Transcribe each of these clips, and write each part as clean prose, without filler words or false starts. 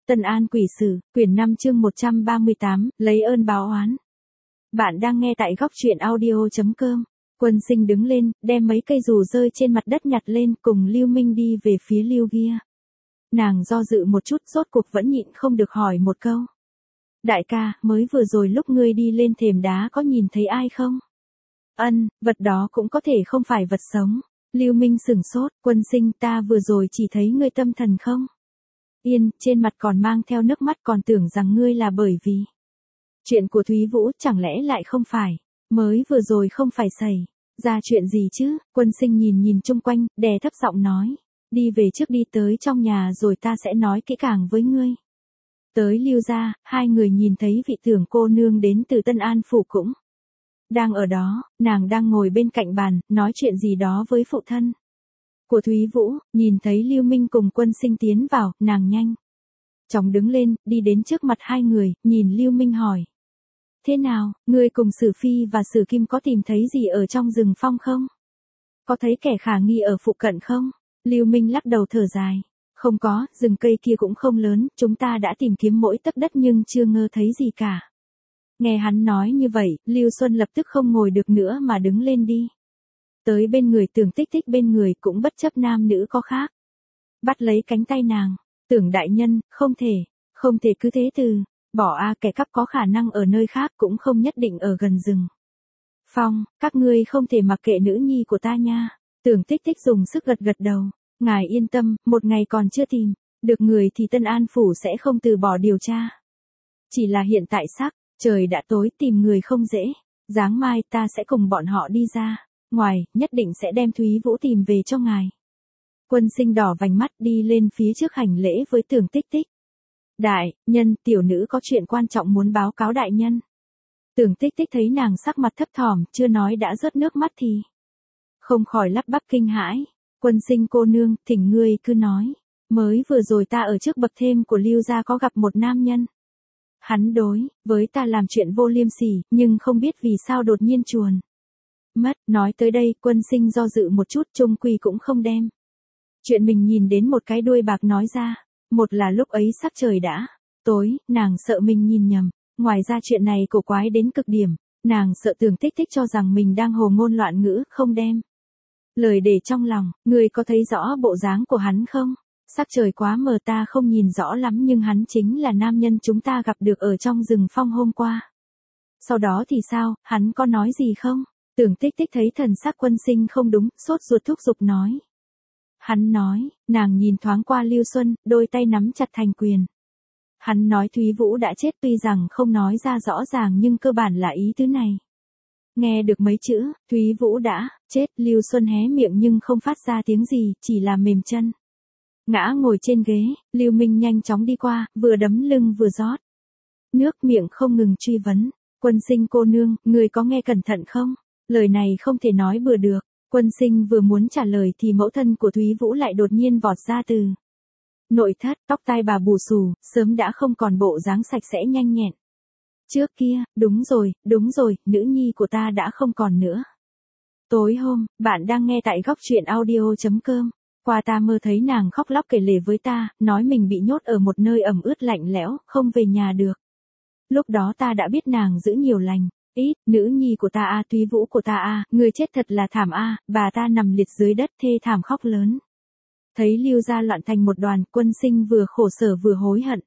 Tân An Quỷ Sử, quyển 5 chương 138, lấy ơn báo oán. Bạn đang nghe tại góc truyện audio.com. Quân Sinh đứng lên, đem mấy cây dù rơi trên mặt đất nhặt lên, cùng Lưu Minh đi về phía Lưu Gia. Nàng do dự một chút, rốt cuộc vẫn nhịn không được hỏi một câu. Đại ca, mới vừa rồi lúc ngươi đi lên thềm đá có nhìn thấy ai không? Vật đó cũng có thể không phải vật sống. Lưu Minh sửng sốt, Quân Sinh, ta vừa rồi chỉ thấy ngươi tâm thần không? Yên, trên mặt còn mang theo nước mắt, còn tưởng rằng ngươi là bởi vì chuyện của Thúy Vũ, chẳng lẽ lại không phải, mới vừa rồi không phải xảy ra chuyện gì chứ? Quân Sinh nhìn chung quanh, đè thấp giọng nói, đi về trước đi, tới trong nhà rồi ta sẽ nói kỹ càng với ngươi. Tới Lưu gia, hai người nhìn thấy vị tưởng cô nương đến từ Tân An phủ cũng đang ở đó, nàng đang ngồi bên cạnh bàn, nói chuyện gì đó với phụ thân của Thúy Vũ. Nhìn thấy Lưu Minh cùng Quân Sinh tiến vào, nàng nhanh chóng đứng lên, đi đến trước mặt hai người, nhìn Lưu Minh hỏi. Thế nào, ngươi cùng Sử Phi và Sử Kim có tìm thấy gì ở trong rừng phong không? Có thấy kẻ khả nghi ở phụ cận không? Lưu Minh lắc đầu thở dài. Không có, rừng cây kia cũng không lớn, chúng ta đã tìm kiếm mỗi tấc đất nhưng chưa ngơ thấy gì cả. Nghe hắn nói như vậy, Lưu Xuân lập tức không ngồi được nữa mà đứng lên đi. Tới bên người Tưởng Tích Tích bên người, cũng bất chấp nam nữ có khác. Bắt lấy cánh tay nàng, Tưởng đại nhân, không thể cứ thế từ bỏ a, kẻ cắp có khả năng ở nơi khác, cũng không nhất định ở gần rừng phong, các ngươi không thể mặc kệ nữ nhi của ta nha. Tưởng Tích Tích dùng sức gật đầu. Ngài yên tâm, một ngày còn chưa tìm được người thì Tân An phủ sẽ không từ bỏ điều tra. Chỉ là hiện tại sắc trời đã tối, tìm người không dễ. Sáng mai ta sẽ cùng bọn họ đi ra ngoài, nhất định sẽ đem Thúy Vũ tìm về cho ngài. Quân Sinh đỏ vành mắt, đi lên phía trước hành lễ với Tưởng Tích Tích. Đại nhân, tiểu nữ có chuyện quan trọng muốn báo cáo đại nhân. Tưởng Tích Tích thấy nàng sắc mặt thấp thỏm, chưa nói đã rớt nước mắt thì không khỏi lắp bắp kinh hãi. Quân Sinh cô nương, thỉnh ngươi cứ nói. Mới vừa rồi ta ở trước bậc thềm của Lưu gia có gặp một nam nhân. Hắn đối với ta làm chuyện vô liêm sỉ, nhưng không biết vì sao đột nhiên chuồn mất. Nói tới đây, Quân Sinh do dự một chút, chung quy cũng không đem chuyện mình nhìn đến một cái đuôi bạc nói ra. Một là lúc ấy sắc trời đã tối, nàng sợ mình nhìn nhầm. Ngoài ra chuyện này cổ quái đến cực điểm, nàng sợ Tưởng Tích Tích cho rằng mình đang hồ ngôn loạn ngữ, không đem lời để trong lòng. Ngươi có thấy rõ bộ dáng của hắn không? Sắc trời quá mờ ta không nhìn rõ lắm, nhưng hắn chính là nam nhân chúng ta gặp được ở trong rừng phong hôm qua. Sau đó thì sao, hắn có nói gì không? Tưởng Tích Tích thấy thần sắc Quân Sinh không đúng, sốt ruột thúc giục nói. Hắn nói, nàng nhìn thoáng qua Lưu Xuân, đôi tay nắm chặt thành quyền. Hắn nói Thúy Vũ đã chết, tuy rằng không nói ra rõ ràng nhưng cơ bản là ý tứ này. Nghe được mấy chữ, Thúy Vũ đã chết, Lưu Xuân hé miệng nhưng không phát ra tiếng gì, chỉ là mềm chân. Ngã ngồi trên ghế, Lưu Minh nhanh chóng đi qua, vừa đấm lưng vừa rót nước, miệng không ngừng truy vấn. Quân Sinh cô nương, người có nghe cẩn thận không? Lời này không thể nói bừa được. Quân Sinh vừa muốn trả lời thì mẫu thân của Thúy Vũ lại đột nhiên vọt ra từ nội thất, tóc tai bà bù xù, sớm đã không còn bộ dáng sạch sẽ nhanh nhẹn trước kia. Đúng rồi, nữ nhi của ta đã không còn nữa. Tối hôm, bạn đang nghe tại góc truyện audio.com. Qua ta mơ thấy nàng khóc lóc kể lể với ta, nói mình bị nhốt ở một nơi ẩm ướt lạnh lẽo, không về nhà được. Lúc đó ta đã biết nàng giữ nhiều lành ít, nữ nhi của ta a, Thúy Vũ của ta a, người chết thật là thảm a. Bà ta nằm liệt dưới đất thê thảm khóc lớn. Thấy Lưu gia loạn thành một đoàn, Quân Sinh vừa khổ sở vừa hối hận.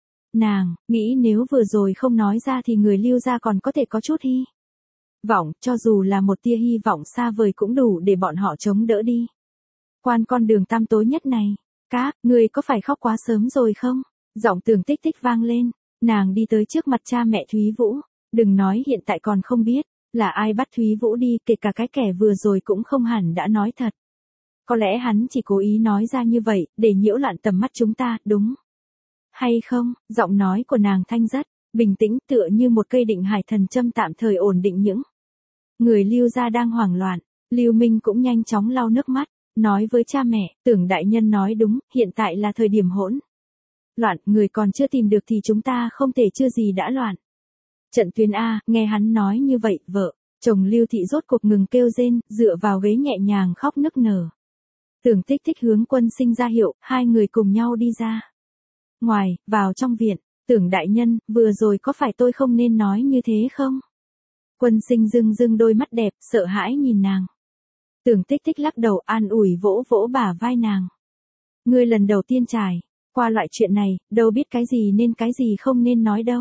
Nàng nghĩ nếu vừa rồi không nói ra thì người Lưu gia còn có thể có chút hy vọng, cho dù là một tia hy vọng xa vời cũng đủ để bọn họ chống đỡ đi qua con đường tăm tối nhất này. Các ngươi có phải khóc quá sớm rồi không? Giọng Tưởng Tích Tích vang lên. Nàng đi tới trước mặt cha mẹ Thúy Vũ. Đừng nói hiện tại còn không biết là ai bắt Thúy Vũ đi, kể cả cái kẻ vừa rồi cũng không hẳn đã nói thật. Có lẽ hắn chỉ cố ý nói ra như vậy để nhiễu loạn tầm mắt chúng ta, đúng hay không? Giọng nói của nàng thanh rất bình tĩnh, tựa như một cây định hải thần châm tạm thời ổn định những người Lưu gia đang hoảng loạn. Lưu Minh cũng nhanh chóng lau nước mắt, nói với cha mẹ, Tưởng đại nhân nói đúng, hiện tại là thời điểm hỗn loạn, người còn chưa tìm được thì chúng ta không thể chưa gì đã loạn trận tuyến a. Nghe hắn nói như vậy, vợ chồng Lưu thị rốt cuộc ngừng kêu rên, dựa vào ghế nhẹ nhàng khóc nức nở. Tưởng Tích Tích hướng Quân Sinh ra hiệu, hai người cùng nhau đi ra Ngoài, vào trong viện, Tưởng đại nhân, vừa rồi có phải tôi không nên nói như thế không? Quân Sinh rưng rưng đôi mắt đẹp, sợ hãi nhìn nàng. Tưởng Tích Tích lắc đầu an ủi vỗ vỗ bả vai nàng. Ngươi lần đầu tiên trải qua loại chuyện này, đâu biết cái gì nên cái gì không nên nói đâu.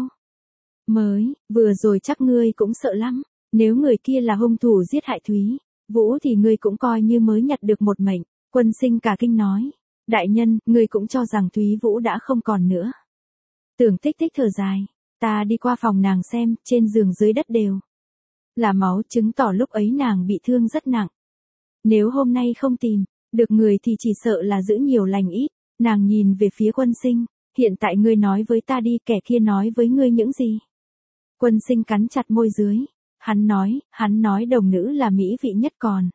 Vừa rồi chắc ngươi cũng sợ lắm, nếu người kia là hung thủ giết hại Thúy Vũ thì ngươi cũng coi như mới nhặt được một mệnh. Quân Sinh cả kinh nói, đại nhân, ngươi cũng cho rằng Thúy Vũ đã không còn nữa. Tưởng Tích Tích thở dài, ta đi qua phòng nàng xem, trên giường dưới đất đều là máu, chứng tỏ lúc ấy nàng bị thương rất nặng. Nếu hôm nay không tìm được người thì chỉ sợ là giữ nhiều lành ít. Nàng nhìn về phía Quân Sinh, hiện tại ngươi nói với ta đi, kẻ kia nói với ngươi những gì? Quân Sinh cắn chặt môi dưới, hắn nói đồng nữ là mỹ vị nhất, còn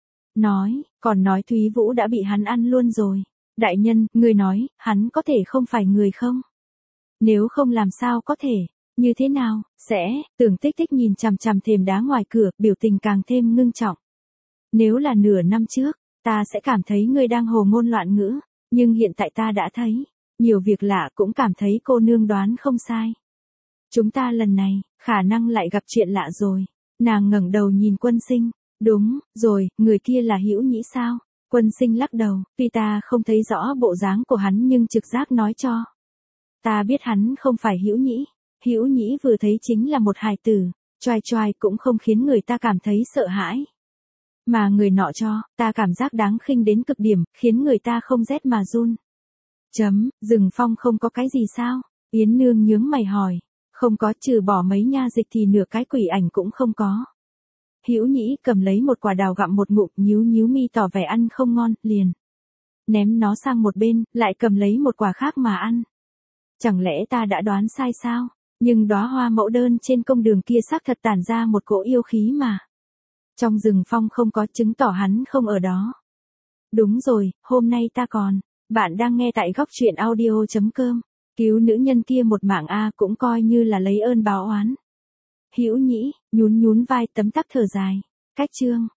nói Thúy Vũ đã bị hắn ăn luôn rồi. Đại nhân, ngươi nói, hắn có thể không phải người không? Nếu không làm sao có thể, như thế nào, Tưởng Tích Tích nhìn chằm chằm thềm đá ngoài cửa, biểu tình càng thêm ngưng trọng. Nếu là nửa năm trước, ta sẽ cảm thấy ngươi đang hồ ngôn loạn ngữ, nhưng hiện tại ta đã thấy nhiều việc lạ, cũng cảm thấy cô nương đoán không sai. Chúng ta lần này, khả năng lại gặp chuyện lạ rồi. Nàng ngẩng đầu nhìn Quân Sinh, đúng rồi, người kia là Hữu Nhĩ sao? Quân Sinh lắc đầu, tuy ta không thấy rõ bộ dáng của hắn nhưng trực giác nói cho ta biết hắn không phải Hữu Nhĩ. Hữu Nhĩ vừa thấy chính là một hài tử, choai choai cũng không khiến người ta cảm thấy sợ hãi. Mà người nọ cho ta cảm giác đáng khinh đến cực điểm, khiến người ta không rét mà run. Rừng Phong không có cái gì sao? Yến Nương nhướng mày hỏi. Không có, trừ bỏ mấy nha dịch thì nửa cái quỷ ảnh cũng không có. Hữu Nhĩ cầm lấy một quả đào gặm một ngụm, nhíu mi tỏ vẻ ăn không ngon, liền ném nó sang một bên, lại cầm lấy một quả khác mà ăn. Chẳng lẽ ta đã đoán sai sao? Nhưng đóa hoa mẫu đơn trên công đường kia xác thật tản ra một cỗ yêu khí mà. Trong rừng phong không có, chứng tỏ hắn không ở đó. Đúng rồi, hôm nay ta còn. Bạn đang nghe tại góc truyện audio.com. Cứu nữ nhân kia một mạng cũng coi như là lấy ơn báo oán. Hữu Nhĩ nhún vai tấm tắc thở dài. Cách chương